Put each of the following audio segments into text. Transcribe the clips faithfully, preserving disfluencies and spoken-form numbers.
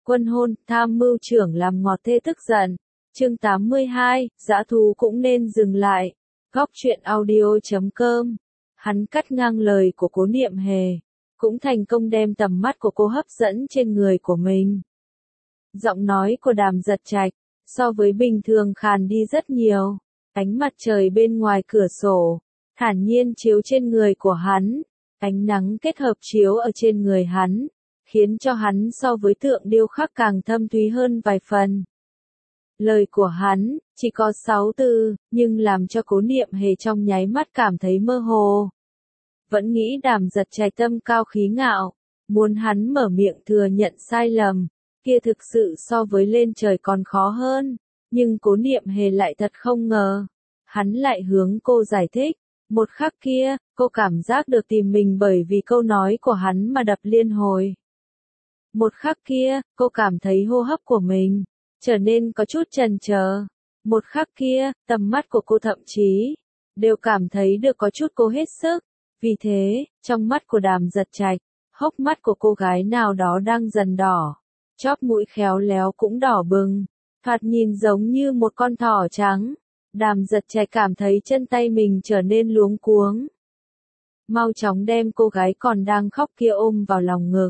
Quân hôn, tham mưu trưởng làm ngọt thê tức giận. Chương tám mươi hai, dã thú cũng nên dừng lại. Góc truyện audio chấm com. Hắn cắt ngang lời của Cố Niệm Hề, cũng thành công đem tầm mắt của cô hấp dẫn trên người của mình. Giọng nói của Đàm Giật Trạch, so với bình thường khàn đi rất nhiều. Ánh mặt trời bên ngoài cửa sổ, thản nhiên chiếu trên người của hắn. Ánh nắng kết hợp chiếu ở trên người hắn, khiến cho hắn so với tượng điêu khắc càng thâm thúy hơn vài phần. Lời của hắn, chỉ có sáu từ, nhưng làm cho Cố Niệm Hề trong nháy mắt cảm thấy mơ hồ. Vẫn nghĩ Đàm Giật Trạch tâm cao khí ngạo, muốn hắn mở miệng thừa nhận sai lầm, kia thực sự so với lên trời còn khó hơn. Nhưng Cố Niệm Hề lại thật không ngờ, hắn lại hướng cô giải thích. Một khắc kia, cô cảm giác được tìm mình bởi vì câu nói của hắn mà đập liên hồi. Một khắc kia, cô cảm thấy hô hấp của mình trở nên có chút chần chờ. Một khắc kia, tầm mắt của cô thậm chí đều cảm thấy được có chút cố hết sức. Vì thế, trong mắt của Đàm Giật Trạch, hốc mắt của cô gái nào đó đang dần đỏ, chóp mũi khéo léo cũng đỏ bừng, thoạt nhìn giống như một con thỏ trắng. Đàm Giật Trạch cảm thấy chân tay mình trở nên luống cuống. Mau chóng đem cô gái còn đang khóc kia ôm vào lòng ngực.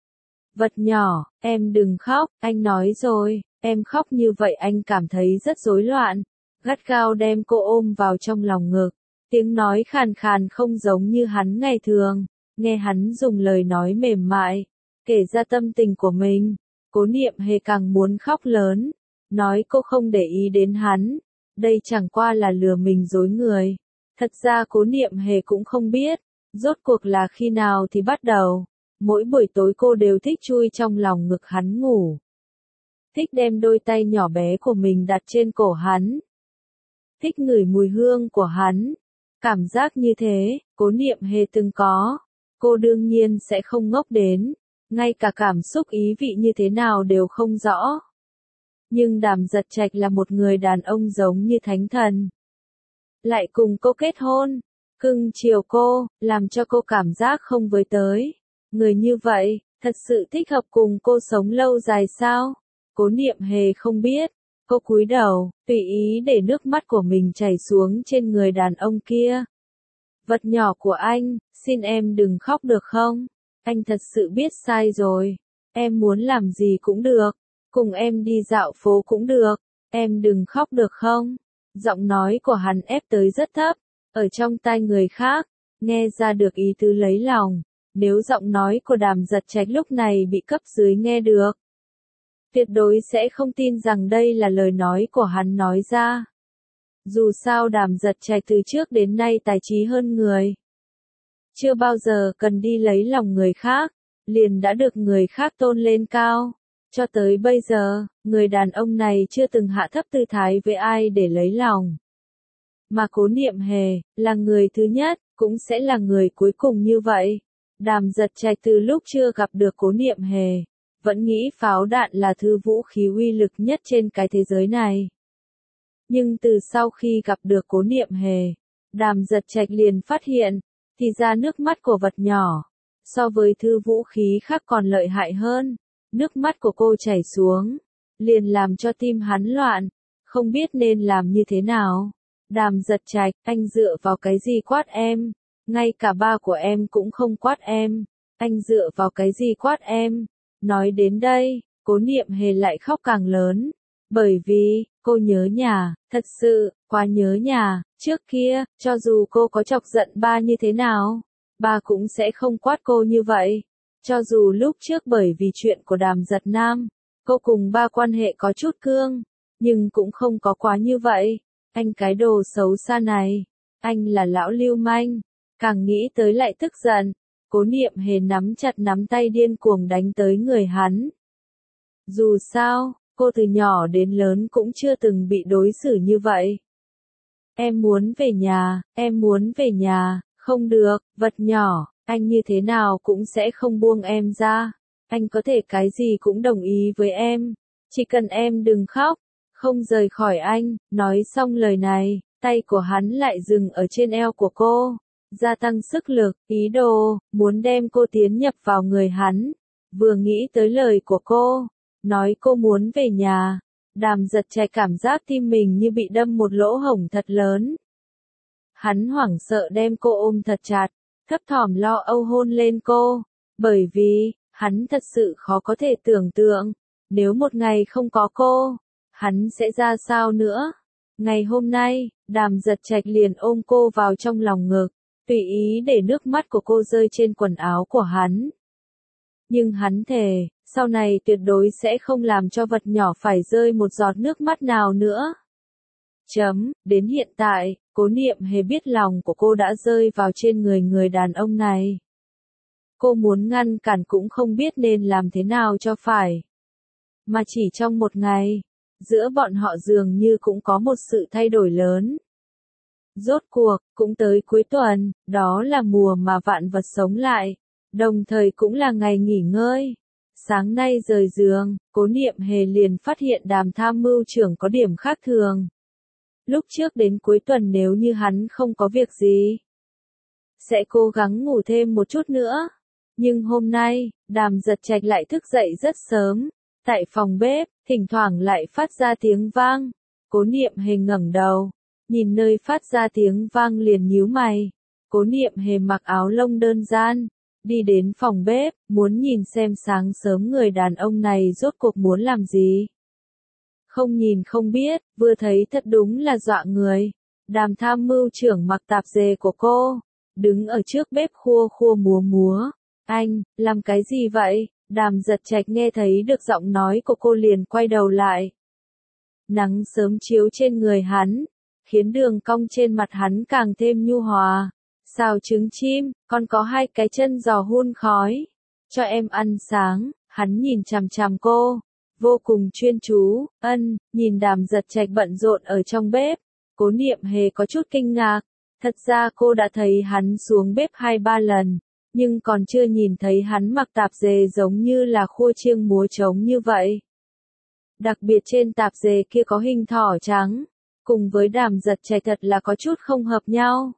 Vật nhỏ, em đừng khóc, anh nói rồi, em khóc như vậy anh cảm thấy rất rối loạn. Gắt gao đem cô ôm vào trong lòng ngực. Tiếng nói khàn khàn không giống như hắn ngày thường, nghe hắn dùng lời nói mềm mại, kể ra tâm tình của mình. Cố Niệm Hề càng muốn khóc lớn, nói cô không để ý đến hắn. Đây chẳng qua là lừa mình dối người. Thật ra Cố Niệm Hề cũng không biết, rốt cuộc là khi nào thì bắt đầu. Mỗi buổi tối cô đều thích chui trong lòng ngực hắn ngủ. Thích đem đôi tay nhỏ bé của mình đặt trên cổ hắn. Thích ngửi mùi hương của hắn. Cảm giác như thế, Cố Niệm Hề từng có. Cô đương nhiên sẽ không ngốc đến. Ngay cả cảm xúc ý vị như thế nào đều không rõ. Nhưng Đàm Giật Trạch là một người đàn ông giống như thánh thần. Lại cùng cô kết hôn, cưng chiều cô, làm cho cô cảm giác không với tới. Người như vậy, thật sự thích hợp cùng cô sống lâu dài sao? Cố Niệm Hề không biết. Cô cúi đầu, tùy ý để nước mắt của mình chảy xuống trên người đàn ông kia. Vật nhỏ của anh, xin em đừng khóc được không? Anh thật sự biết sai rồi. Em muốn làm gì cũng được. Cùng em đi dạo phố cũng được, em đừng khóc được không? Giọng nói của hắn ép tới rất thấp, ở trong tai người khác, nghe ra được ý tứ lấy lòng. Nếu giọng nói của Đàm Giật Trạch lúc này bị cấp dưới nghe được, tuyệt đối sẽ không tin rằng đây là lời nói của hắn nói ra. Dù sao Đàm Giật Trạch từ trước đến nay tài trí hơn người. Chưa bao giờ cần đi lấy lòng người khác, liền đã được người khác tôn lên cao. Cho tới bây giờ, người đàn ông này chưa từng hạ thấp tư thái với ai để lấy lòng. Mà Cố Niệm Hề, là người thứ nhất, cũng sẽ là người cuối cùng như vậy. Đàm Giật Trạch từ lúc chưa gặp được Cố Niệm Hề, vẫn nghĩ pháo đạn là thứ vũ khí uy lực nhất trên cái thế giới này. Nhưng từ sau khi gặp được Cố Niệm Hề, Đàm Giật Trạch liền phát hiện, thì ra nước mắt của vật nhỏ, so với thứ vũ khí khác còn lợi hại hơn. Nước mắt của cô chảy xuống, liền làm cho tim hắn loạn, không biết nên làm như thế nào. Đàm Giật Trạch, anh dựa vào cái gì quát em? Ngay cả ba của em cũng không quát em. Anh dựa vào cái gì quát em? Nói đến đây, Cố Niệm Hề lại khóc càng lớn. Bởi vì, cô nhớ nhà, thật sự, quá nhớ nhà. Trước kia, cho dù cô có chọc giận ba như thế nào, ba cũng sẽ không quát cô như vậy. Cho dù lúc trước bởi vì chuyện của Đàm Giật Nam, cô cùng ba quan hệ có chút cương, nhưng cũng không có quá như vậy. Anh cái đồ xấu xa này, anh là lão lưu manh, càng nghĩ tới lại tức giận. Cố Niệm Hề nắm chặt nắm tay điên cuồng đánh tới người hắn. Dù sao, cô từ nhỏ đến lớn cũng chưa từng bị đối xử như vậy. Em muốn về nhà, em muốn về nhà, không được, vật nhỏ. Anh như thế nào cũng sẽ không buông em ra. Anh có thể cái gì cũng đồng ý với em. Chỉ cần em đừng khóc, không rời khỏi anh. Nói xong lời này, tay của hắn lại dừng ở trên eo của cô. Gia tăng sức lực, ý đồ, muốn đem cô tiến nhập vào người hắn. Vừa nghĩ tới lời của cô, nói cô muốn về nhà. Đàm Giật Trạch cảm giác tim mình như bị đâm một lỗ hổng thật lớn. Hắn hoảng sợ đem cô ôm thật chặt, thấp thỏm lo âu hôn lên cô, bởi vì, hắn thật sự khó có thể tưởng tượng, nếu một ngày không có cô, hắn sẽ ra sao nữa. Ngày hôm nay, Đàm Giật Trạch liền ôm cô vào trong lòng ngực, tùy ý để nước mắt của cô rơi trên quần áo của hắn. Nhưng hắn thề, sau này tuyệt đối sẽ không làm cho vật nhỏ phải rơi một giọt nước mắt nào nữa. Chấm, đến hiện tại, Cố Niệm Hề biết lòng của cô đã rơi vào trên người người đàn ông này. Cô muốn ngăn cản cũng không biết nên làm thế nào cho phải. Mà chỉ trong một ngày, giữa bọn họ dường như cũng có một sự thay đổi lớn. Rốt cuộc, cũng tới cuối tuần, đó là mùa mà vạn vật sống lại, đồng thời cũng là ngày nghỉ ngơi. Sáng nay rời giường, Cố Niệm Hề liền phát hiện Đàm tham mưu trưởng có điểm khác thường. Lúc trước đến cuối tuần nếu như hắn không có việc gì, sẽ cố gắng ngủ thêm một chút nữa. Nhưng hôm nay, Đàm Giật Trạch lại thức dậy rất sớm. Tại phòng bếp, thỉnh thoảng lại phát ra tiếng vang. Cố Niệm Hề ngẩng đầu, nhìn nơi phát ra tiếng vang liền nhíu mày. Cố Niệm Hề mặc áo lông đơn giản, đi đến phòng bếp, muốn nhìn xem sáng sớm người đàn ông này rốt cuộc muốn làm gì. Không nhìn không biết, vừa thấy thật đúng là dọa người. Đàm tham mưu trưởng mặc tạp dề của cô, đứng ở trước bếp khua khua múa múa. Anh, làm cái gì vậy? Đàm Giật Trạch nghe thấy được giọng nói của cô liền quay đầu lại. Nắng sớm chiếu trên người hắn, khiến đường cong trên mặt hắn càng thêm nhu hòa. Xào trứng chim, còn có hai cái chân giò hun khói. Cho em ăn sáng, hắn nhìn chằm chằm cô, vô cùng chuyên chú. Ân, nhìn Đàm Giật Trạch bận rộn ở trong bếp, Cố Niệm Hề có chút kinh ngạc. Thật ra cô đã thấy hắn xuống bếp hai ba lần, nhưng còn chưa nhìn thấy hắn mặc tạp dề giống như là khua chiêng múa trống như vậy. Đặc biệt trên tạp dề kia có hình thỏ trắng, cùng với Đàm Giật Trạch thật là có chút không hợp nhau.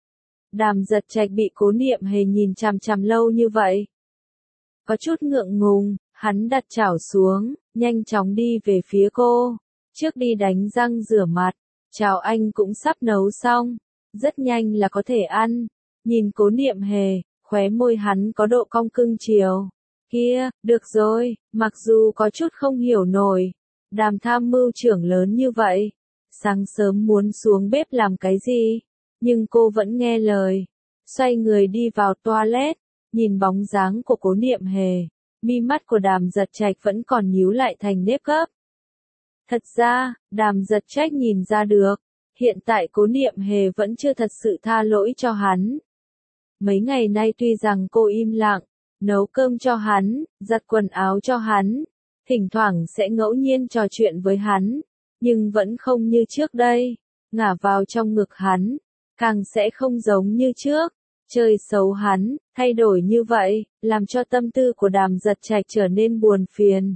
Đàm Giật Trạch bị Cố Niệm Hề nhìn chằm chằm lâu như vậy, có chút ngượng ngùng, hắn đặt chảo xuống, nhanh chóng đi về phía cô, trước đi đánh răng rửa mặt. Chào anh cũng sắp nấu xong, rất nhanh là có thể ăn. Nhìn Cố Niệm Hề, khóe môi hắn có độ cong cưng chiều. Kia, được rồi, mặc dù có chút không hiểu nổi, Đàm tham mưu trưởng lớn như vậy, sáng sớm muốn xuống bếp làm cái gì, nhưng cô vẫn nghe lời, xoay người đi vào toilet, nhìn bóng dáng của Cố Niệm Hề, mi mắt của Đàm Giật Trạch vẫn còn nhíu lại thành nếp gấp. Thật ra, Đàm Giật Trạch nhìn ra được, hiện tại Cố Niệm Hề vẫn chưa thật sự tha lỗi cho hắn. Mấy ngày nay tuy rằng cô im lặng, nấu cơm cho hắn, giặt quần áo cho hắn, thỉnh thoảng sẽ ngẫu nhiên trò chuyện với hắn, nhưng vẫn không như trước đây, ngả vào trong ngực hắn, càng sẽ không giống như trước. Chơi xấu hắn, thay đổi như vậy, làm cho tâm tư của Đàm Giật Trạch trở nên buồn phiền.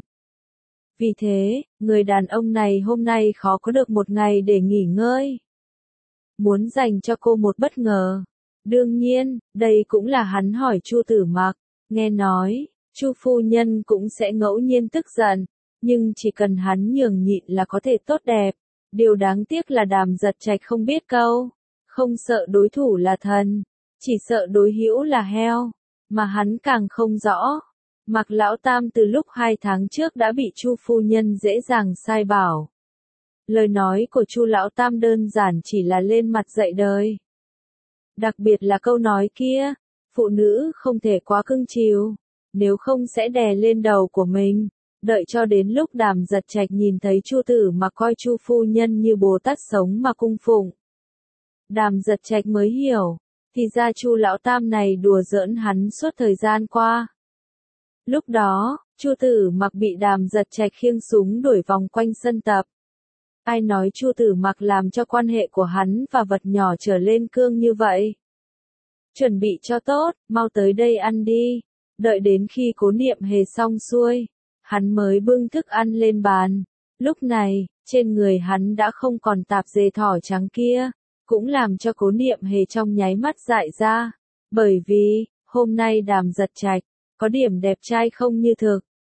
Vì thế, người đàn ông này hôm nay khó có được một ngày để nghỉ ngơi. Muốn dành cho cô một bất ngờ. Đương nhiên, đây cũng là hắn hỏi Chu Tử Mặc, nghe nói, Chu phu nhân cũng sẽ ngẫu nhiên tức giận, nhưng chỉ cần hắn nhường nhịn là có thể tốt đẹp. Điều đáng tiếc là Đàm Giật Trạch không biết câu, không sợ đối thủ là thần, chỉ sợ đối hữu là heo, mà hắn càng không rõ. Mạc Lão Tam từ lúc hai tháng trước đã bị Chu phu nhân dễ dàng sai bảo. Lời nói của Chu Lão Tam đơn giản chỉ là lên mặt dạy đời. Đặc biệt là câu nói kia, phụ nữ không thể quá cưng chiều, nếu không sẽ đè lên đầu của mình. Đợi cho đến lúc Đàm Giật Trạch nhìn thấy Chu Tử Mặc coi Chu phu nhân như Bồ Tát sống mà cung phụng, Đàm Giật Trạch mới hiểu, thì ra Chu Lão Tam này đùa giỡn hắn suốt thời gian qua. Lúc đó, Chu Tử Mặc bị Đàm Giật Trạch khiêng súng đuổi vòng quanh sân tập. Ai nói Chu Tử Mặc làm cho quan hệ của hắn và vật nhỏ trở lên cương như vậy? Chuẩn bị cho tốt, mau tới đây ăn đi. Đợi đến khi Cố Niệm Hề xong xuôi, hắn mới bưng thức ăn lên bàn. Lúc này, trên người hắn đã không còn tạp dề thỏ trắng kia, cũng làm cho Cố Niệm Hề trong nháy mắt dại ra. Bởi vì, hôm nay Đàm Giật Trạch có điểm đẹp trai không như thực.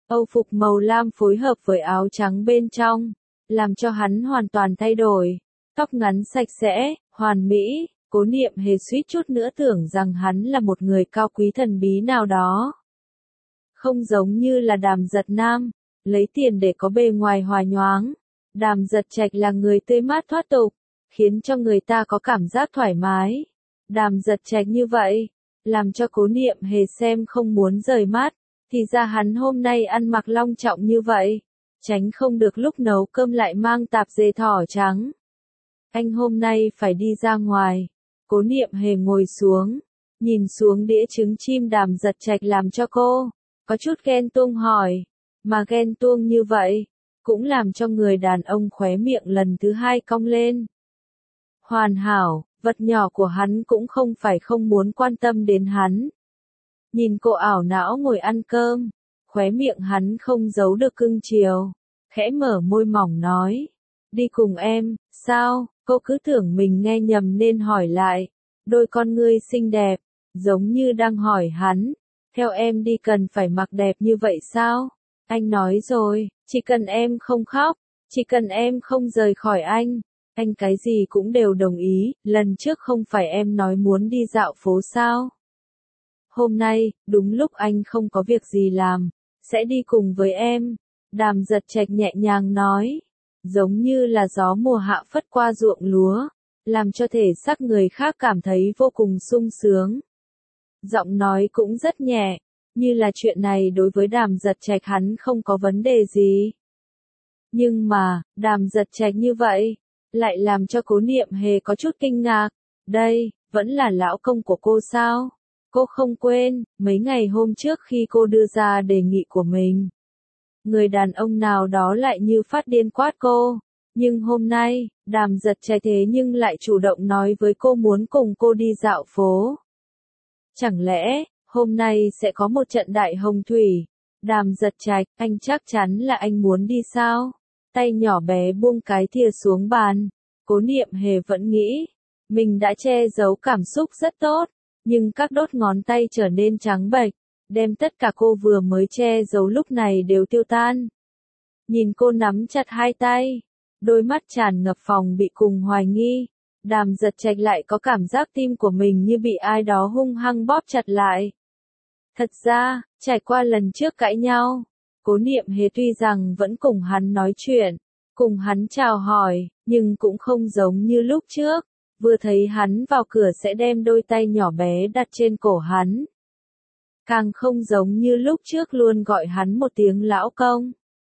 Âu phục màu lam phối hợp với áo trắng bên trong, làm cho hắn hoàn toàn thay đổi. Tóc ngắn sạch sẽ, hoàn mỹ, Cố Niệm Hề suýt chút nữa tưởng rằng hắn là một người cao quý thần bí nào đó. Không giống như là Đàm Giật Nam, lấy tiền để có bề ngoài hòa nhoáng. Đàm Giật Trạch là người tươi mát thoát tục, khiến cho người ta có cảm giác thoải mái. Đàm Giật Trạch như vậy, làm cho Cố Niệm Hề xem không muốn rời mắt, thì ra hắn hôm nay ăn mặc long trọng như vậy, tránh không được lúc nấu cơm lại mang tạp dề thỏ trắng. Anh hôm nay phải đi ra ngoài. Cố Niệm Hề ngồi xuống, nhìn xuống đĩa trứng chim Đàm Giật Trạch làm cho cô có chút ghen tuông hỏi, mà ghen tuông như vậy cũng làm cho người đàn ông khóe miệng lần thứ hai cong lên. Hoàn hảo, vật nhỏ của hắn cũng không phải không muốn quan tâm đến hắn. Nhìn cô ảo não ngồi ăn cơm, khóe miệng hắn không giấu được cưng chiều, khẽ mở môi mỏng nói, đi cùng em, sao? Cô cứ tưởng mình nghe nhầm nên hỏi lại, đôi con ngươi xinh đẹp, giống như đang hỏi hắn, theo em đi cần phải mặc đẹp như vậy sao? Anh nói rồi, chỉ cần em không khóc, chỉ cần em không rời khỏi anh, anh cái gì cũng đều đồng ý, lần trước không phải em nói muốn đi dạo phố sao? Hôm nay, đúng lúc anh không có việc gì làm, sẽ đi cùng với em. Đàm Giật Trạch nhẹ nhàng nói, giống như là gió mùa hạ phất qua ruộng lúa, làm cho thể xác người khác cảm thấy vô cùng sung sướng. Giọng nói cũng rất nhẹ, như là chuyện này đối với Đàm Giật Trạch hắn không có vấn đề gì. Nhưng mà, Đàm Giật Trạch như vậy, lại làm cho Cố Niệm Hề có chút kinh ngạc. Đây, vẫn là lão công của cô sao? Cô không quên, mấy ngày hôm trước khi cô đưa ra đề nghị của mình, người đàn ông nào đó lại như phát điên quát cô. Nhưng hôm nay, Đàm Giật Trạch thế nhưng lại chủ động nói với cô muốn cùng cô đi dạo phố. Chẳng lẽ, hôm nay sẽ có một trận đại hồng thủy? Đàm Giật Trạch, anh chắc chắn là anh muốn đi sao? Tay nhỏ bé buông cái thìa xuống bàn. Cố Niệm Hề vẫn nghĩ, mình đã che giấu cảm xúc rất tốt, nhưng các đốt ngón tay trở nên trắng bệch, đem tất cả cô vừa mới che giấu lúc này đều tiêu tan. Nhìn cô nắm chặt hai tay, đôi mắt tràn ngập phòng bị cùng hoài nghi, Đàm Giật Trạch lại có cảm giác tim của mình như bị ai đó hung hăng bóp chặt lại. Thật ra, trải qua lần trước cãi nhau, Cố Niệm Hề tuy rằng vẫn cùng hắn nói chuyện, cùng hắn chào hỏi, nhưng cũng không giống như lúc trước, vừa thấy hắn vào cửa sẽ đem đôi tay nhỏ bé đặt trên cổ hắn. Càng không giống như lúc trước luôn gọi hắn một tiếng lão công.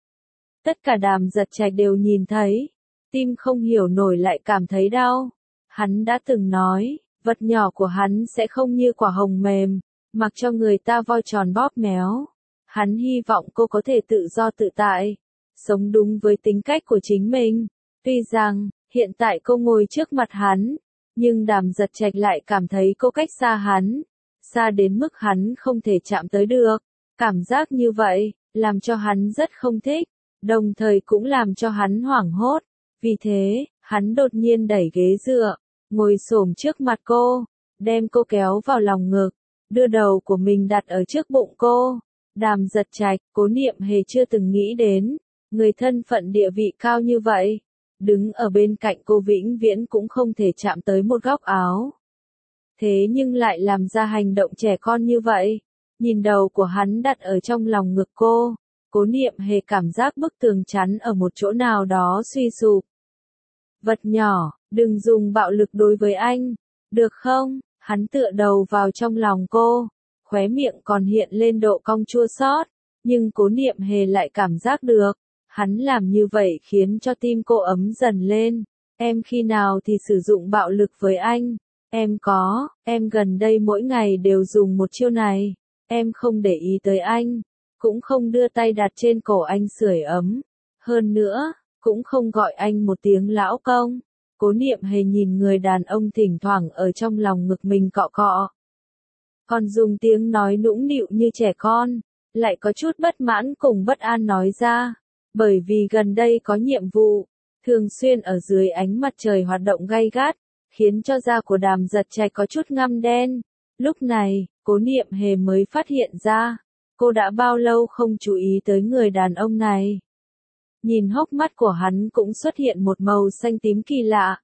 Tất cả Đàm Giật Trạch đều nhìn thấy, tim không hiểu nổi lại cảm thấy đau. Hắn đã từng nói, vật nhỏ của hắn sẽ không như quả hồng mềm, mặc cho người ta voi tròn bóp méo. Hắn hy vọng cô có thể tự do tự tại, sống đúng với tính cách của chính mình. Tuy rằng, hiện tại cô ngồi trước mặt hắn, nhưng Đàm Giật Trạch lại cảm thấy cô cách xa hắn, xa đến mức hắn không thể chạm tới được. Cảm giác như vậy, làm cho hắn rất không thích, đồng thời cũng làm cho hắn hoảng hốt. Vì thế, hắn đột nhiên đẩy ghế dựa, ngồi xổm trước mặt cô, đem cô kéo vào lòng ngực, đưa đầu của mình đặt ở trước bụng cô. Đàm Giật Trạch, Cố Niệm Hề chưa từng nghĩ đến, người thân phận địa vị cao như vậy, đứng ở bên cạnh cô vĩnh viễn cũng không thể chạm tới một góc áo. Thế nhưng lại làm ra hành động trẻ con như vậy, nhìn đầu của hắn đặt ở trong lòng ngực cô, Cố Niệm Hề cảm giác bức tường chắn ở một chỗ nào đó suy sụp. Vật nhỏ, đừng dùng bạo lực đối với anh, được không? Hắn tựa đầu vào trong lòng cô, khóe miệng còn hiện lên độ cong chua xót, nhưng Cố Niệm Hề lại cảm giác được, hắn làm như vậy khiến cho tim cô ấm dần lên. Em khi nào thì sử dụng bạo lực với anh? Em có, em gần đây mỗi ngày đều dùng một chiêu này, em không để ý tới anh, cũng không đưa tay đặt trên cổ anh sưởi ấm, hơn nữa, cũng không gọi anh một tiếng lão công. Cố Niệm Hề nhìn người đàn ông thỉnh thoảng ở trong lòng ngực mình cọ cọ, còn dùng tiếng nói nũng nịu như trẻ con, lại có chút bất mãn cùng bất an nói ra, bởi vì gần đây có nhiệm vụ, thường xuyên ở dưới ánh mặt trời hoạt động gay gắt, khiến cho da của Đàm Giật Trạch có chút ngăm đen. Lúc này, Cố Niệm Hề mới phát hiện ra, cô đã bao lâu không chú ý tới người đàn ông này? Nhìn hốc mắt của hắn cũng xuất hiện một màu xanh tím kỳ lạ.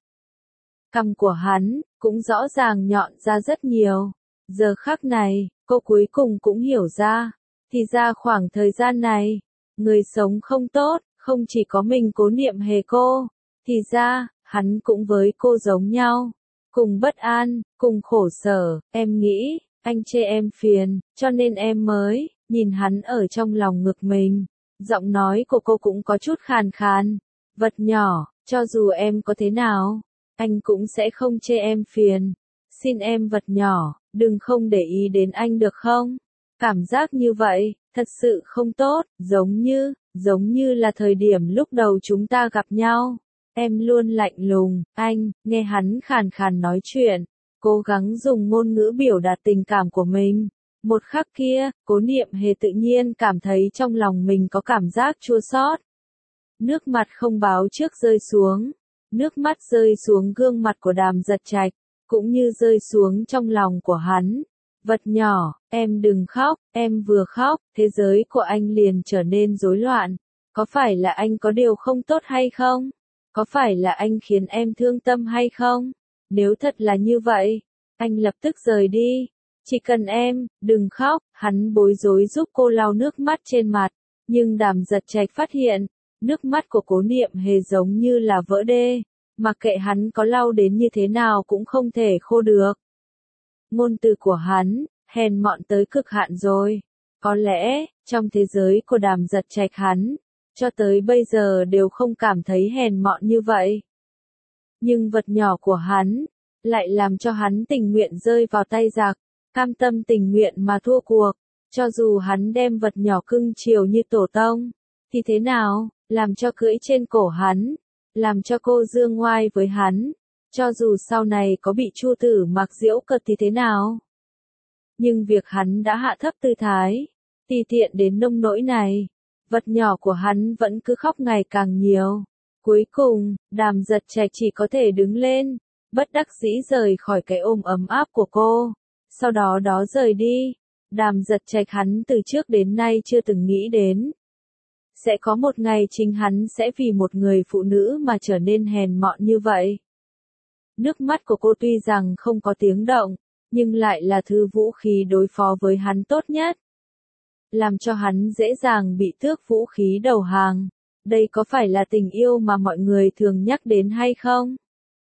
Cằm của hắn cũng rõ ràng nhọn ra rất nhiều. Giờ khắc này, cô cuối cùng cũng hiểu ra. Thì ra khoảng thời gian này, người sống không tốt, không chỉ có mình Cố Niệm Hề cô. Thì ra, hắn cũng với cô giống nhau. Cùng bất an, cùng khổ sở, em nghĩ, anh chê em phiền, cho nên em mới, nhìn hắn ở trong lòng ngực mình. Giọng nói của cô cũng có chút khàn khàn. Vật nhỏ, cho dù em có thế nào, anh cũng sẽ không chê em phiền. Xin em vật nhỏ, đừng không để ý đến anh được không? Cảm giác như vậy, thật sự không tốt, giống như, giống như là thời điểm lúc đầu chúng ta gặp nhau. Em luôn lạnh lùng, anh, nghe hắn khàn khàn nói chuyện, cố gắng dùng ngôn ngữ biểu đạt tình cảm của mình. Một khắc kia, Cố Niệm Hề tự nhiên cảm thấy trong lòng mình có cảm giác chua xót. Nước mặt không báo trước rơi xuống, nước mắt rơi xuống gương mặt của Đàm Giật Trạch, cũng như rơi xuống trong lòng của hắn. Vật nhỏ, em đừng khóc, em vừa khóc, thế giới của anh liền trở nên rối loạn. Có phải là anh có điều không tốt hay không? Có phải là anh khiến em thương tâm hay không? Nếu thật là như vậy, anh lập tức rời đi. Chỉ cần em, đừng khóc, hắn bối rối giúp cô lau nước mắt trên mặt. Nhưng Đàm Giật Trạch phát hiện, nước mắt của Cố Niệm Hề giống như là vỡ đê. Mặc kệ hắn có lau đến như thế nào cũng không thể khô được. Ngôn từ của hắn, hèn mọn tới cực hạn rồi. Có lẽ, trong thế giới của Đàm Giật Trạch hắn, cho tới bây giờ đều không cảm thấy hèn mọn như vậy. Nhưng vật nhỏ của hắn, lại làm cho hắn tình nguyện rơi vào tay giặc, cam tâm tình nguyện mà thua cuộc. Cho dù hắn đem vật nhỏ cưng chiều như tổ tông, thì thế nào, làm cho cưỡi trên cổ hắn, làm cho cô dương ngoai với hắn. Cho dù sau này có bị Chu Tử Mặc giễu cợt thì thế nào? Nhưng việc hắn đã hạ thấp tư thái, tùy tiện đến nông nỗi này, vật nhỏ của hắn vẫn cứ khóc ngày càng nhiều. Cuối cùng, Đàm Giật Trạch chỉ có thể đứng lên, bất đắc dĩ rời khỏi cái ôm ấm áp của cô. Sau đó đó rời đi. Đàm Giật Trạch hắn từ trước đến nay chưa từng nghĩ đến. Sẽ có một ngày chính hắn sẽ vì một người phụ nữ mà trở nên hèn mọn như vậy. Nước mắt của cô tuy rằng không có tiếng động, nhưng lại là thứ vũ khí đối phó với hắn tốt nhất. Làm cho hắn dễ dàng bị tước vũ khí đầu hàng. Đây có phải là tình yêu mà mọi người thường nhắc đến hay không?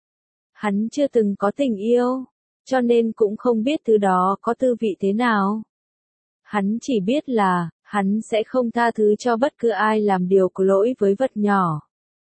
Hắn chưa từng có tình yêu, cho nên cũng không biết thứ đó có tư vị thế nào. Hắn chỉ biết là, hắn sẽ không tha thứ cho bất cứ ai làm điều có lỗi với vật nhỏ.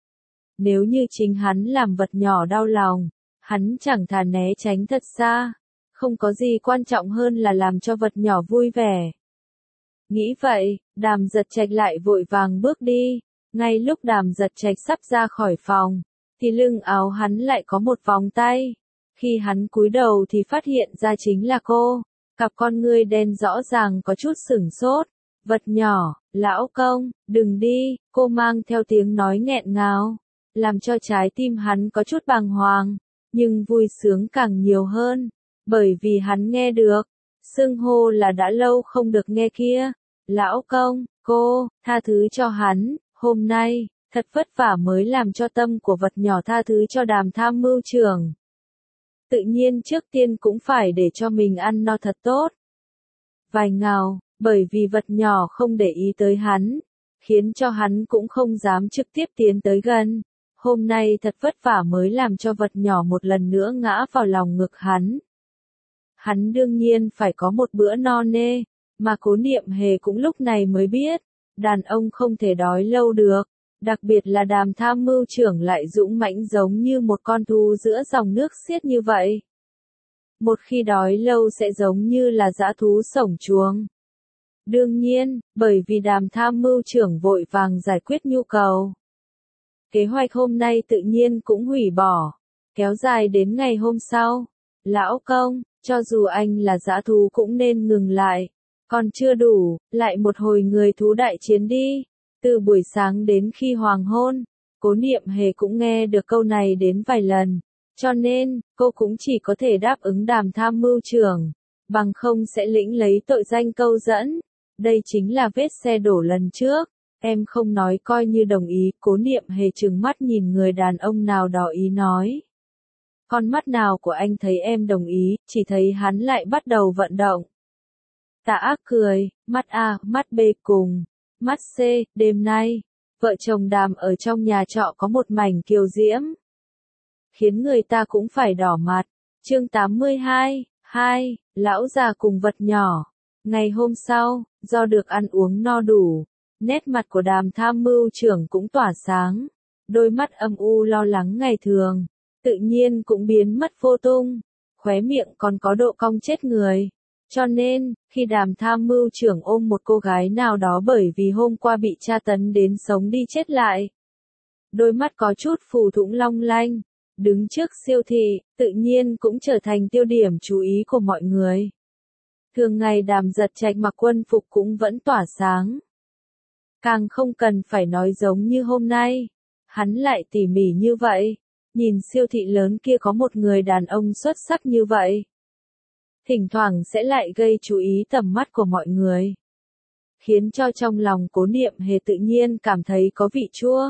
Nếu như chính hắn làm vật nhỏ đau lòng, hắn chẳng thà né tránh thật xa. Không có gì quan trọng hơn là làm cho vật nhỏ vui vẻ. Nghĩ vậy, Đàm Giật Trạch lại vội vàng bước đi. Ngay lúc Đàm Giật Trạch sắp ra khỏi phòng, thì lưng áo hắn lại có một vòng tay. Khi hắn cúi đầu thì phát hiện ra chính là cô. Cặp con ngươi đen rõ ràng có chút sửng sốt. Vật nhỏ, lão công, đừng đi, cô mang theo tiếng nói nghẹn ngào, làm cho trái tim hắn có chút bàng hoàng, nhưng vui sướng càng nhiều hơn, bởi vì hắn nghe được, xưng hô là đã lâu không được nghe kia. Lão công, cô, tha thứ cho hắn, hôm nay, thật vất vả mới làm cho tâm của vật nhỏ tha thứ cho Đàm tham mưu trưởng. Tự nhiên trước tiên cũng phải để cho mình ăn no thật tốt. Vài ngào, bởi vì vật nhỏ không để ý tới hắn, khiến cho hắn cũng không dám trực tiếp tiến tới gần. Hôm nay thật vất vả mới làm cho vật nhỏ một lần nữa ngã vào lòng ngực hắn. Hắn đương nhiên phải có một bữa no nê, mà Cố Niệm Hề cũng lúc này mới biết, đàn ông không thể đói lâu được, đặc biệt là Đàm tham mưu trưởng lại dũng mãnh giống như một con thú giữa dòng nước xiết như vậy. Một khi đói lâu sẽ giống như là dã thú sổng chuồng. Đương nhiên, bởi vì Đàm tham mưu trưởng vội vàng giải quyết nhu cầu. Kế hoạch hôm nay tự nhiên cũng hủy bỏ, kéo dài đến ngày hôm sau. Lão công, cho dù anh là dã thú cũng nên ngừng lại. Còn chưa đủ, lại một hồi người thú đại chiến đi. Từ buổi sáng đến khi hoàng hôn, Cố Niệm Hề cũng nghe được câu này đến vài lần. Cho nên, cô cũng chỉ có thể đáp ứng Đàm tham mưu trưởng, bằng không sẽ lĩnh lấy tội danh câu dẫn. Đây chính là vết xe đổ lần trước. Em không nói coi như đồng ý, Cố Niệm Hề trừng mắt nhìn người đàn ông nào đó ý nói. Con mắt nào của anh thấy em đồng ý, chỉ thấy hắn lại bắt đầu vận động. Tạ Ác cười, mắt A, mắt B cùng, mắt C, đêm nay, vợ chồng Đàm ở trong nhà trọ có một mảnh kiều diễm. Khiến người ta cũng phải đỏ mặt. Chương tám mươi hai, hai, lão già cùng vật nhỏ. Ngày hôm sau, do được ăn uống no đủ, nét mặt của Đàm tham mưu trưởng cũng tỏa sáng. Đôi mắt âm u lo lắng ngày thường, tự nhiên cũng biến mất vô tung. Khóe miệng còn có độ cong chết người. Cho nên, khi Đàm tham mưu trưởng ôm một cô gái nào đó bởi vì hôm qua bị tra tấn đến sống đi chết lại. Đôi mắt có chút phù thủng long lanh, đứng trước siêu thị, tự nhiên cũng trở thành tiêu điểm chú ý của mọi người. Thường ngày Đàm Giật Trạch mặc quân phục cũng vẫn tỏa sáng. Càng không cần phải nói giống như hôm nay, hắn lại tỉ mỉ như vậy, nhìn siêu thị lớn kia có một người đàn ông xuất sắc như vậy. Thỉnh thoảng sẽ lại gây chú ý tầm mắt của mọi người. Khiến cho trong lòng Cố Niệm Hề tự nhiên cảm thấy có vị chua.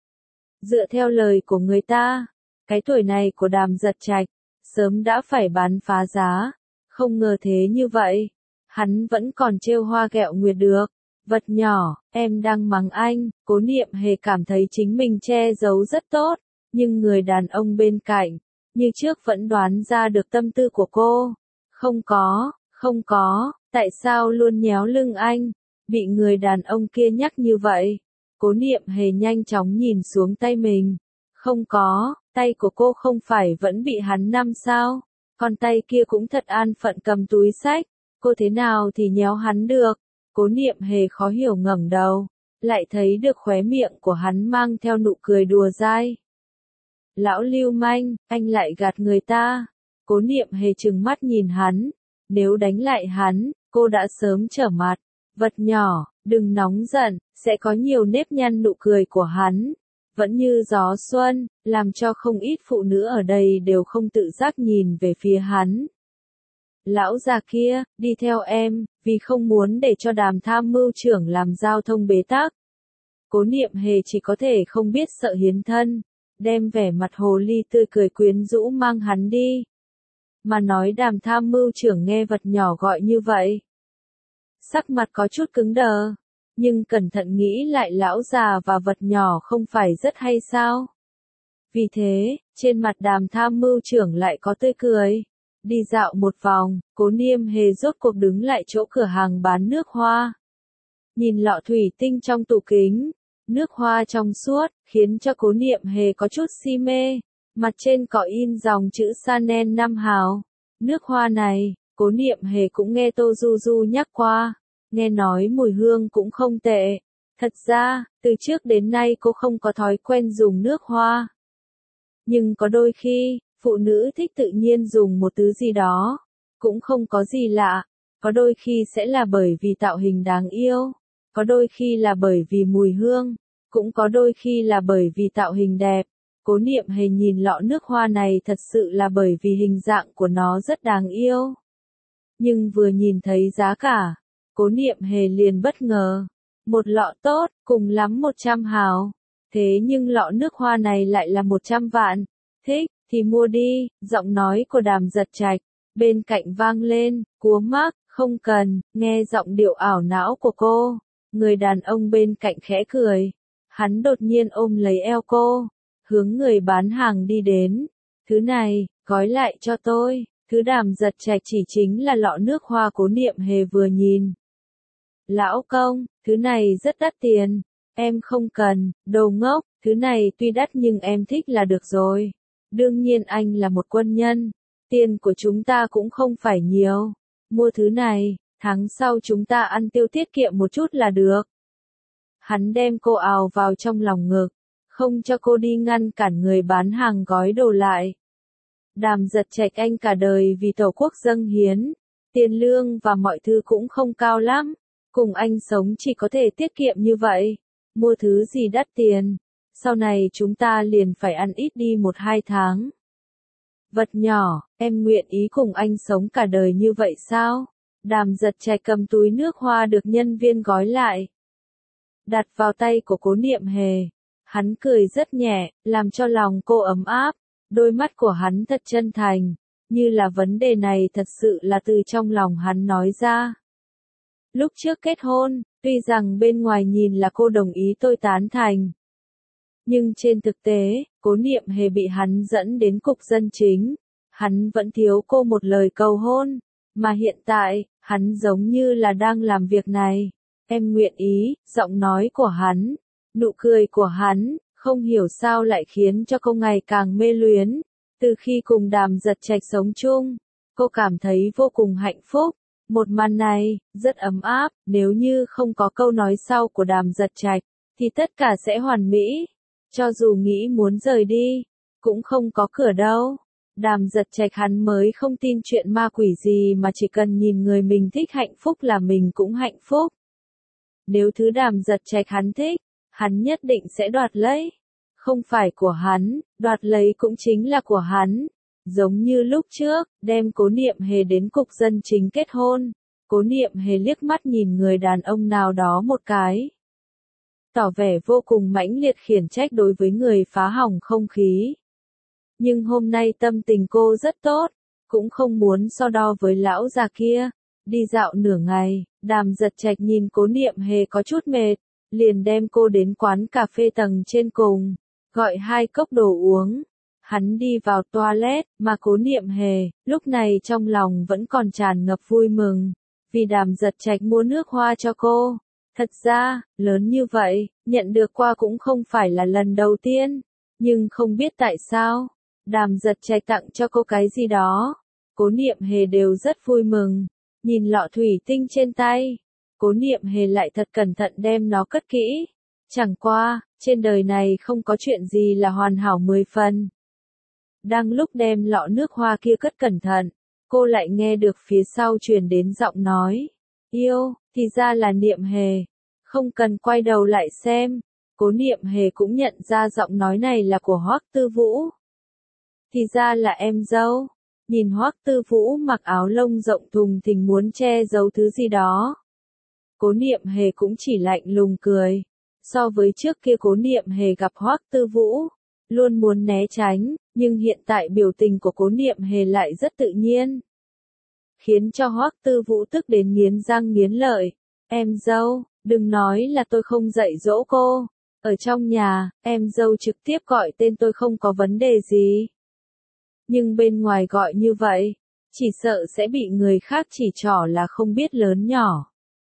Dựa theo lời của người ta, cái tuổi này của Đàm Giật Trạch, sớm đã phải bán phá giá. Không ngờ thế như vậy, hắn vẫn còn trêu hoa ghẹo nguyệt được. Vật nhỏ, em đang mắng anh, Cố Niệm Hề cảm thấy chính mình che giấu rất tốt, nhưng người đàn ông bên cạnh, như trước vẫn đoán ra được tâm tư của cô. Không có, không có, tại sao luôn nhéo lưng anh? Bị người đàn ông kia nhắc như vậy. Cố Niệm Hề nhanh chóng nhìn xuống tay mình. Không có, tay của cô không phải vẫn bị hắn nắm sao? Còn tay kia cũng thật an phận cầm túi xách. Cô thế nào thì nhéo hắn được? Cố Niệm Hề khó hiểu ngẩng đầu, lại thấy được khóe miệng của hắn mang theo nụ cười đùa dai. Lão lưu manh, anh lại gạt người ta. Cố Niệm Hề trừng mắt nhìn hắn, nếu đánh lại hắn, cô đã sớm trở mặt. Vật nhỏ, đừng nóng giận, sẽ có nhiều nếp nhăn. Nụ cười của hắn vẫn như gió xuân, làm cho không ít phụ nữ ở đây đều không tự giác nhìn về phía hắn. Lão già kia, đi theo em, vì không muốn để cho Đàm tham mưu trưởng làm giao thông bế tắc. Cố Niệm Hề chỉ có thể không biết sợ hiến thân, đem vẻ mặt hồ ly tươi cười quyến rũ mang hắn đi. Mà nói Đàm tham mưu trưởng nghe vật nhỏ gọi như vậy. Sắc mặt có chút cứng đờ, nhưng cẩn thận nghĩ lại lão già và vật nhỏ không phải rất hay sao. Vì thế, trên mặt Đàm tham mưu trưởng lại có tươi cười. Đi dạo một vòng, Cố Niệm Hề rốt cuộc đứng lại chỗ cửa hàng bán nước hoa. Nhìn lọ thủy tinh trong tủ kính, nước hoa trong suốt, khiến cho Cố Niệm Hề có chút si mê. Mặt trên có in dòng chữ Chanel năm hào. Nước hoa này, Cố Niệm Hề cũng nghe Tô Du Du nhắc qua. Nghe nói mùi hương cũng không tệ. Thật ra, từ trước đến nay cô không có thói quen dùng nước hoa. Nhưng có đôi khi, phụ nữ thích tự nhiên dùng một thứ gì đó, cũng không có gì lạ. Có đôi khi sẽ là bởi vì tạo hình đáng yêu, có đôi khi là bởi vì mùi hương, cũng có đôi khi là bởi vì tạo hình đẹp. Cố Niệm Hề nhìn lọ nước hoa này thật sự là bởi vì hình dạng của nó rất đáng yêu. Nhưng vừa nhìn thấy giá cả, Cố Niệm Hề liền bất ngờ. Một lọ tốt, cùng lắm một trăm hào. Thế nhưng lọ nước hoa này lại là một trăm vạn. Thích thì mua đi, giọng nói của Đàm Giật Trạch bên cạnh vang lên, cúa mắc, không cần. Nghe giọng điệu ảo não của cô, người đàn ông bên cạnh khẽ cười. Hắn đột nhiên ôm lấy eo cô, hướng người bán hàng đi đến. Thứ này, gói lại cho tôi. Thứ Đàm Giật Trạch chỉ chính là lọ nước hoa. Cố Niệm Hề vừa nhìn. Lão công, thứ này rất đắt tiền. Em không cần, đồ ngốc, thứ này tuy đắt nhưng em thích là được rồi. Đương nhiên anh là một quân nhân, tiền của chúng ta cũng không phải nhiều. Mua thứ này, tháng sau chúng ta ăn tiêu tiết kiệm một chút là được. Hắn đem cô ào vào trong lòng ngực, không cho cô đi ngăn cản người bán hàng gói đồ lại. Đàm Giật Trạch anh cả đời vì Tổ quốc dâng hiến, tiền lương và mọi thứ cũng không cao lắm, cùng anh sống chỉ có thể tiết kiệm như vậy. Mua thứ gì đắt tiền, sau này chúng ta liền phải ăn ít đi một hai tháng. Vật nhỏ, em nguyện ý cùng anh sống cả đời như vậy sao? Đàm Giật Trạch cầm túi nước hoa được nhân viên gói lại, đặt vào tay của Cố Niệm Hề. Hắn cười rất nhẹ, làm cho lòng cô ấm áp. Đôi mắt của hắn thật chân thành, như là vấn đề này thật sự là từ trong lòng hắn nói ra. Lúc trước kết hôn, tuy rằng bên ngoài nhìn là cô đồng ý tôi tán thành, nhưng trên thực tế, Cố Niệm Hề bị hắn dẫn đến cục dân chính. Hắn vẫn thiếu cô một lời cầu hôn, mà hiện tại, hắn giống như là đang làm việc này. Em nguyện ý, giọng nói của hắn, nụ cười của hắn, không hiểu sao lại khiến cho cô ngày càng mê luyến. Từ khi cùng Đàm Giật Trạch sống chung, cô cảm thấy vô cùng hạnh phúc. Một màn này, rất ấm áp, nếu như không có câu nói sau của Đàm Giật Trạch, thì tất cả sẽ hoàn mỹ. Cho dù nghĩ muốn rời đi, cũng không có cửa đâu. Đàm Giật Trạch hắn mới không tin chuyện ma quỷ gì mà chỉ cần nhìn người mình thích hạnh phúc là mình cũng hạnh phúc. Nếu thứ Đàm Giật Trạch hắn thích, hắn nhất định sẽ đoạt lấy. Không phải của hắn, đoạt lấy cũng chính là của hắn. Giống như lúc trước, đem Cố Niệm Hề đến cục dân chính kết hôn. Cố Niệm Hề liếc mắt nhìn người đàn ông nào đó một cái, tỏ vẻ vô cùng mãnh liệt khiển trách đối với người phá hỏng không khí. Nhưng hôm nay tâm tình cô rất tốt, cũng không muốn so đo với lão già kia. Đi dạo nửa ngày, Đàm Giật Trạch nhìn Cố Niệm Hề có chút mệt, liền đem cô đến quán cà phê tầng trên cùng, gọi hai cốc đồ uống. Hắn đi vào toilet, mà Cố Niệm Hề, lúc này trong lòng vẫn còn tràn ngập vui mừng, vì Đàm Giật Trạch mua nước hoa cho cô. Thật ra, lớn như vậy, nhận được qua cũng không phải là lần đầu tiên, nhưng không biết tại sao, Đàm Giật Trạch tặng cho cô cái gì đó, Cố Niệm Hề đều rất vui mừng. Nhìn lọ thủy tinh trên tay, Cố Niệm Hề lại thật cẩn thận đem nó cất kỹ. Chẳng qua, trên đời này không có chuyện gì là hoàn hảo mười phần. Đang lúc đem lọ nước hoa kia cất cẩn thận, cô lại nghe được phía sau truyền đến giọng nói. Yêu, thì ra là Niệm Hề. Không cần quay đầu lại xem, Cố Niệm Hề cũng nhận ra giọng nói này là của Hoắc Tư Vũ. Thì ra là em dâu. Nhìn Hoắc Tư Vũ mặc áo lông rộng thùng thình muốn che giấu thứ gì đó. Cố Niệm Hề cũng chỉ lạnh lùng cười. So với trước kia Cố Niệm Hề gặp Hoắc Tư Vũ, luôn muốn né tránh, nhưng hiện tại biểu tình của Cố Niệm Hề lại rất tự nhiên, khiến cho Hoắc Tư Vũ tức đến nghiến răng nghiến lợi. Em dâu, đừng nói là tôi không dạy dỗ cô. Ở trong nhà, em dâu trực tiếp gọi tên tôi không có vấn đề gì. Nhưng bên ngoài gọi như vậy, chỉ sợ sẽ bị người khác chỉ trỏ là không biết lớn nhỏ.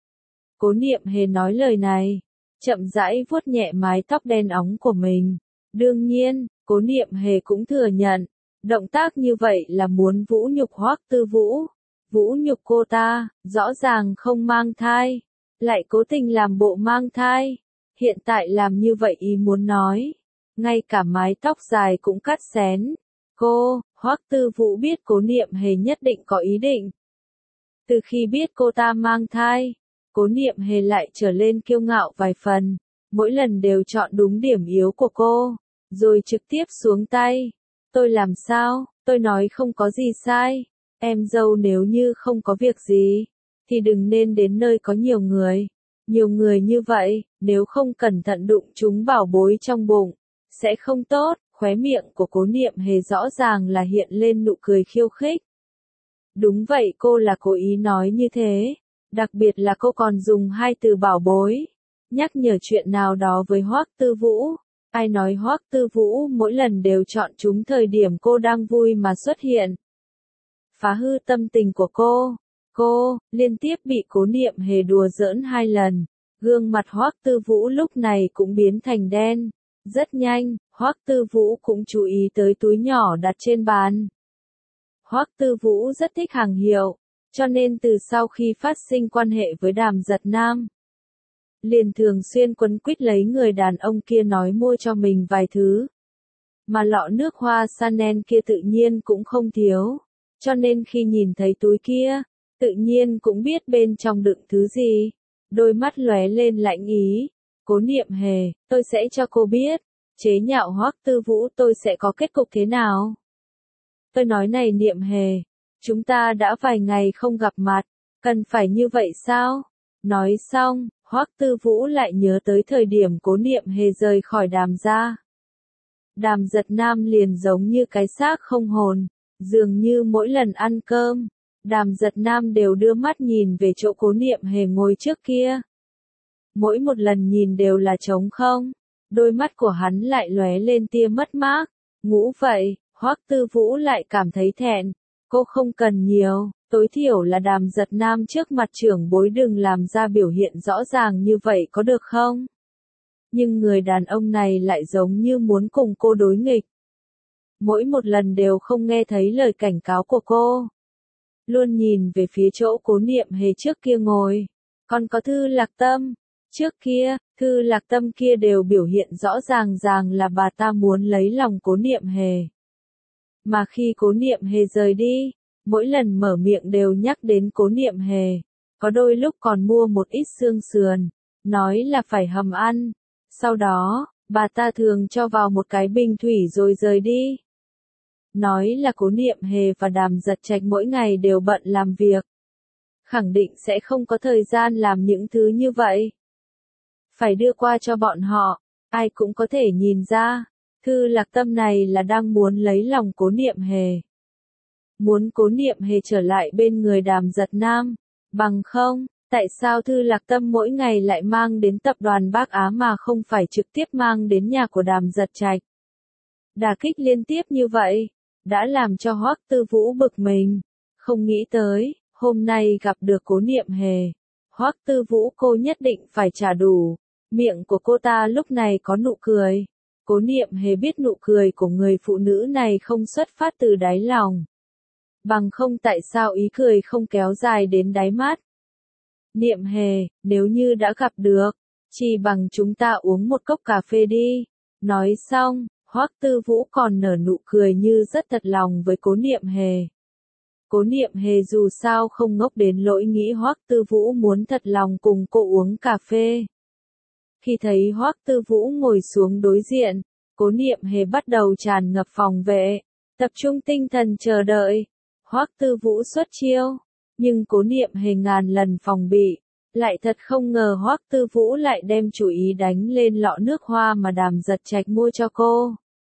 Cố Niệm Hề nói lời này, chậm rãi vuốt nhẹ mái tóc đen óng của mình. Đương nhiên, Cố Niệm Hề cũng thừa nhận, động tác như vậy là muốn vũ nhục Hoắc Tư Vũ. Vũ nhục cô ta, rõ ràng không mang thai, lại cố tình làm bộ mang thai. Hiện tại làm như vậy ý muốn nói, ngay cả mái tóc dài cũng cắt xén. Cô, Hoắc Tư Vũ biết Cố Niệm Hề nhất định có ý định. Từ khi biết cô ta mang thai, Cố Niệm Hề lại trở lên kiêu ngạo vài phần, mỗi lần đều chọn đúng điểm yếu của cô, rồi trực tiếp xuống tay. Tôi làm sao, tôi nói không có gì sai. Em dâu nếu như không có việc gì, thì đừng nên đến nơi có nhiều người. Nhiều người như vậy, nếu không cẩn thận đụng chúng bảo bối trong bụng, sẽ không tốt. Khóe miệng của Cố Niệm Hề rõ ràng là hiện lên nụ cười khiêu khích. Đúng vậy, cô là cố ý nói như thế. Đặc biệt là cô còn dùng hai từ bảo bối, nhắc nhở chuyện nào đó với Hoắc Tư Vũ. Ai nói Hoắc Tư Vũ mỗi lần đều chọn chúng thời điểm cô đang vui mà xuất hiện, phá hư tâm tình của cô. Cô, liên tiếp bị Cố Niệm Hề đùa giỡn hai lần, gương mặt Hoắc Tư Vũ lúc này cũng biến thành đen. Rất nhanh, Hoắc Tư Vũ cũng chú ý tới túi nhỏ đặt trên bàn. Hoắc Tư Vũ rất thích hàng hiệu, cho nên từ sau khi phát sinh quan hệ với Đàm Giật Nam, liền thường xuyên quấn quýt lấy người đàn ông kia nói mua cho mình vài thứ. Mà lọ nước hoa Chanel kia tự nhiên cũng không thiếu, cho nên khi nhìn thấy túi kia, tự nhiên cũng biết bên trong đựng thứ gì. Đôi mắt lóe lên lạnh ý. Cố Niệm Hề, tôi sẽ cho cô biết, chế nhạo Hoắc Tư Vũ tôi sẽ có kết cục thế nào. Tôi nói này Niệm Hề, chúng ta đã vài ngày không gặp mặt, Cần phải như vậy sao? Nói xong, Hoắc Tư Vũ lại nhớ tới thời điểm Cố Niệm Hề rời khỏi Đàm gia. Đàm Giật Nam liền giống như cái xác không hồn, dường như mỗi lần ăn cơm, Đàm Giật Nam đều đưa mắt nhìn về chỗ Cố Niệm Hề ngồi trước kia. Mỗi một lần nhìn đều là trống không, đôi mắt của hắn lại lóe lên tia mất mát. Ngủ vậy, Hoắc Tư Vũ lại cảm thấy thẹn, cô không cần nhiều, tối thiểu là Đàm Giật Nam trước mặt trưởng bối đừng làm ra biểu hiện rõ ràng như vậy có được không? Nhưng người đàn ông này lại giống như muốn cùng cô đối nghịch. Mỗi một lần đều không nghe thấy lời cảnh cáo của cô. Luôn nhìn về phía chỗ Cố Niệm Hề trước kia ngồi. Còn có Thư Lạc Tâm. Trước kia, Thư Lạc Tâm kia đều biểu hiện rõ ràng ràng là bà ta muốn lấy lòng Cố Niệm Hề. Mà khi Cố Niệm Hề rời đi, mỗi lần mở miệng đều nhắc đến Cố Niệm Hề. Có đôi lúc còn mua một ít xương sườn, nói là phải hầm ăn. Sau đó, bà ta thường cho vào một cái bình thủy rồi rời đi. Nói là Cố Niệm Hề và Đàm Giật Trạch mỗi ngày đều bận làm việc. Khẳng định sẽ không có thời gian làm những thứ như vậy. Phải đưa qua cho bọn họ, ai cũng có thể nhìn ra, Thư Lạc Tâm này là đang muốn lấy lòng Cố Niệm Hề. Muốn Cố Niệm Hề trở lại bên người Đàm Giật Nam, bằng không, tại sao Thư Lạc Tâm mỗi ngày lại mang đến tập đoàn Bắc Á mà không phải trực tiếp mang đến nhà của Đàm Giật Trạch? Đả kích liên tiếp như vậy, đã làm cho Hoắc Tư Vũ bực mình, không nghĩ tới, hôm nay gặp được Cố Niệm Hề. Hoắc Tư Vũ cô nhất định phải trả đủ, miệng của cô ta lúc này có nụ cười. Cố Niệm Hề biết nụ cười của người phụ nữ này không xuất phát từ đáy lòng. Bằng không tại sao ý cười không kéo dài đến đáy mắt. Niệm Hề, nếu như đã gặp được, chỉ bằng chúng ta uống một cốc cà phê đi. Nói xong, Hoắc Tư Vũ còn nở nụ cười như rất thật lòng với Cố Niệm Hề. Cố Niệm Hề dù sao không ngốc đến lỗi nghĩ Hoắc Tư Vũ muốn thật lòng cùng cô uống cà phê. Khi thấy Hoắc Tư Vũ ngồi xuống đối diện, Cố Niệm Hề bắt đầu tràn ngập phòng vệ, tập trung tinh thần chờ đợi. Hoắc Tư Vũ xuất chiêu, nhưng Cố Niệm Hề ngàn lần phòng bị, lại thật không ngờ Hoắc Tư Vũ lại đem chủ ý đánh lên lọ nước hoa mà Đàm Giật Trạch mua cho cô.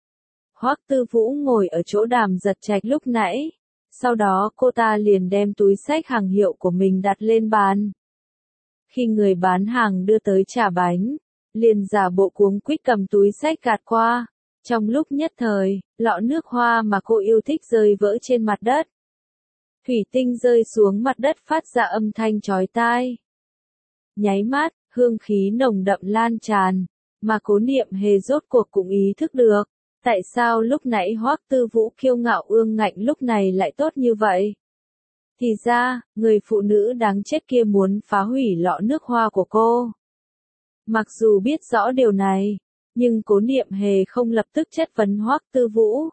Hoắc Tư Vũ ngồi ở chỗ Đàm Giật Trạch lúc nãy, sau đó cô ta liền đem túi xách hàng hiệu của mình đặt lên bàn. Khi người bán hàng đưa tới trả bánh, liền giả bộ cuống quýt cầm túi xách gạt qua. Trong lúc nhất thời, lọ nước hoa mà cô yêu thích rơi vỡ trên mặt đất. Thủy tinh rơi xuống mặt đất phát ra âm thanh chói tai. Nháy mắt, hương khí nồng đậm lan tràn, mà Cố Niệm Hề rốt cuộc cũng ý thức được, tại sao lúc nãy Hoắc Tư Vũ kiêu ngạo ương ngạnh lúc này lại tốt như vậy. Thì ra, người phụ nữ đáng chết kia muốn phá hủy lọ nước hoa của cô. Mặc dù biết rõ điều này, nhưng Cố Niệm Hề không lập tức chất vấn Hoắc Tư Vũ.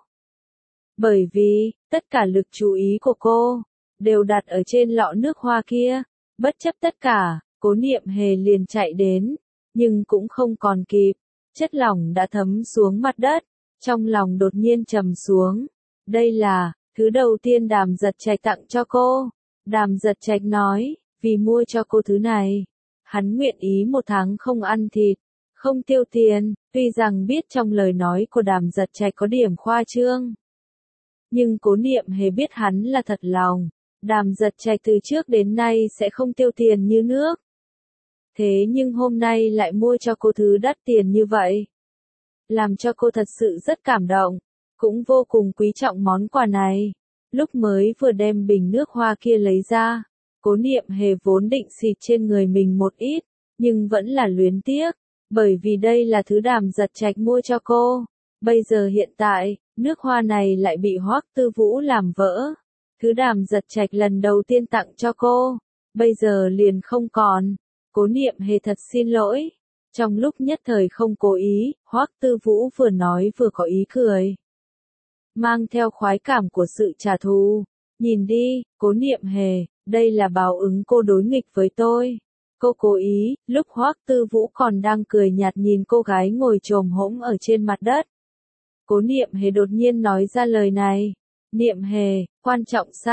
Bởi vì, tất cả lực chú ý của cô, đều đặt ở trên lọ nước hoa kia, bất chấp tất cả, Cố Niệm Hề liền chạy đến, nhưng cũng không còn kịp, chất lỏng đã thấm xuống mặt đất, trong lòng đột nhiên trầm xuống. Đây là, thứ đầu tiên Đàm Giật Trạch tặng cho cô. Đàm Giật Trạch nói, vì mua cho cô thứ này, hắn nguyện ý một tháng không ăn thịt, không tiêu tiền, tuy rằng biết trong lời nói của Đàm Giật Trạch có điểm khoa trương. Nhưng Cố Niệm Hề biết hắn là thật lòng, Đàm Giật Trạch từ trước đến nay sẽ không tiêu tiền như nước. Thế nhưng hôm nay lại mua cho cô thứ đắt tiền như vậy. Làm cho cô thật sự rất cảm động, cũng vô cùng quý trọng món quà này. Lúc mới vừa đem bình nước hoa kia lấy ra, Cố Niệm Hề vốn định xịt trên người mình một ít, nhưng vẫn là luyến tiếc, bởi vì đây là thứ Đàm Giật Trạch mua cho cô. Bây giờ hiện tại, nước hoa này lại bị Hoắc Tư Vũ làm vỡ. Thứ Đàm Giật Trạch lần đầu tiên tặng cho cô, bây giờ liền không còn. Cố Niệm Hề thật xin lỗi. Trong lúc nhất thời không cố ý, Hoắc Tư Vũ vừa nói vừa có ý cười, mang theo khoái cảm của sự trả thù. Nhìn đi, Cố Niệm Hề, đây là báo ứng cô đối nghịch với tôi. Cô cố ý, lúc Hoắc Tư Vũ còn đang cười nhạt nhìn cô gái ngồi chồm hổm ở trên mặt đất. Cố Niệm Hề đột nhiên nói ra lời này. Niệm Hề, quan trọng sao?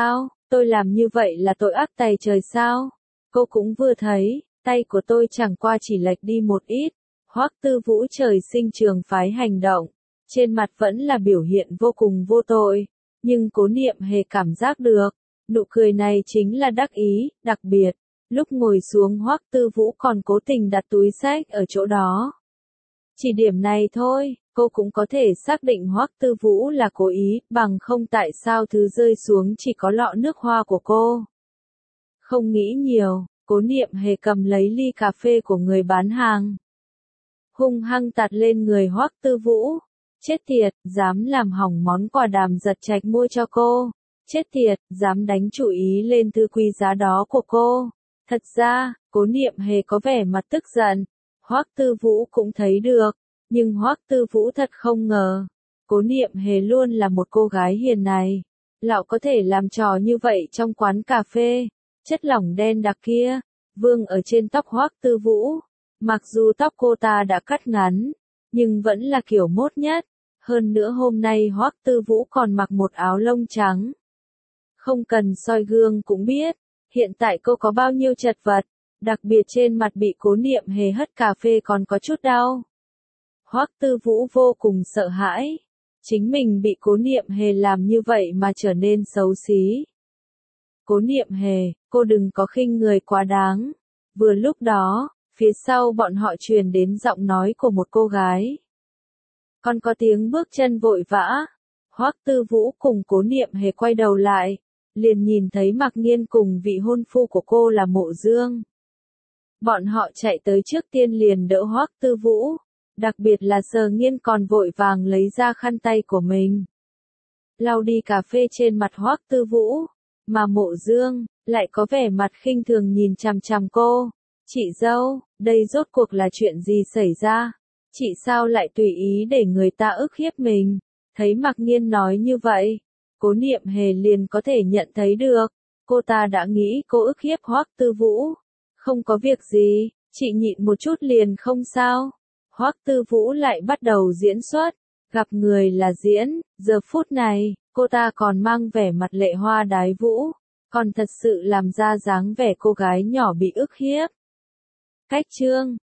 Tôi làm như vậy là tội ác tày trời sao? Cô cũng vừa thấy, tay của tôi chẳng qua chỉ lệch đi một ít. Hoắc Tư Vũ trời sinh trường phái hành động, trên mặt vẫn là biểu hiện vô cùng vô tội, nhưng Cố Niệm Hề cảm giác được, nụ cười này chính là đắc ý, đặc biệt, lúc ngồi xuống Hoắc Tư Vũ còn cố tình đặt túi xách ở chỗ đó. Chỉ điểm này thôi, cô cũng có thể xác định Hoắc Tư Vũ là cố ý, bằng không tại sao thứ rơi xuống chỉ có lọ nước hoa của cô. Không nghĩ nhiều, Cố Niệm Hề cầm lấy ly cà phê của người bán hàng, hung hăng tạt lên người Hoắc Tư Vũ. Chết tiệt, dám làm hỏng món quà Đàm Giật Trạch mua cho cô. Chết tiệt, dám đánh chủ ý lên thứ quý giá đó của cô. Thật ra, Cố Niệm Hề có vẻ mặt tức giận. Hoắc Tư Vũ cũng thấy được, nhưng Hoắc Tư Vũ thật không ngờ. Cố Niệm Hề luôn là một cô gái hiền này. Lão có thể làm trò như vậy trong quán cà phê. Chất lỏng đen đặc kia, vương ở trên tóc Hoắc Tư Vũ. Mặc dù tóc cô ta đã cắt ngắn, nhưng vẫn là kiểu mốt nhất. Hơn nữa hôm nay Hoắc Tư Vũ còn mặc một áo lông trắng. Không cần soi gương cũng biết, hiện tại cô có bao nhiêu chật vật, đặc biệt trên mặt bị Cố Niệm Hề hất cà phê còn có chút đau. Hoắc Tư Vũ vô cùng sợ hãi, chính mình bị Cố Niệm Hề làm như vậy mà trở nên xấu xí. Cố Niệm Hề, cô đừng có khinh người quá đáng. Vừa lúc đó, phía sau bọn họ truyền đến giọng nói của một cô gái. Còn có tiếng bước chân vội vã. Hoắc Tư Vũ cùng Cố Niệm Hề quay đầu lại, liền nhìn thấy Mạc Nghiên cùng vị hôn phu của cô là Mộ Dương. Bọn họ chạy tới trước tiên liền đỡ Hoắc Tư Vũ, đặc biệt là Sở Nghiên còn vội vàng lấy ra khăn tay của mình, lau đi cà phê trên mặt Hoắc Tư Vũ, mà Mộ Dương lại có vẻ mặt khinh thường nhìn chằm chằm cô. Chị dâu, đây rốt cuộc là chuyện gì xảy ra? Chị sao lại tùy ý để người ta ức hiếp mình? Thấy Mạc Nghiên nói như vậy, Cố Niệm Hề liền có thể nhận thấy được, cô ta đã nghĩ cô ức hiếp Hoắc Tư Vũ. Không có việc gì, chị nhịn một chút liền không sao. Hoắc Tư Vũ lại bắt đầu diễn xuất, gặp người là diễn, giờ phút này, cô ta còn mang vẻ mặt lệ hoa đái vũ, còn thật sự làm ra dáng vẻ cô gái nhỏ bị ức hiếp. Cách chương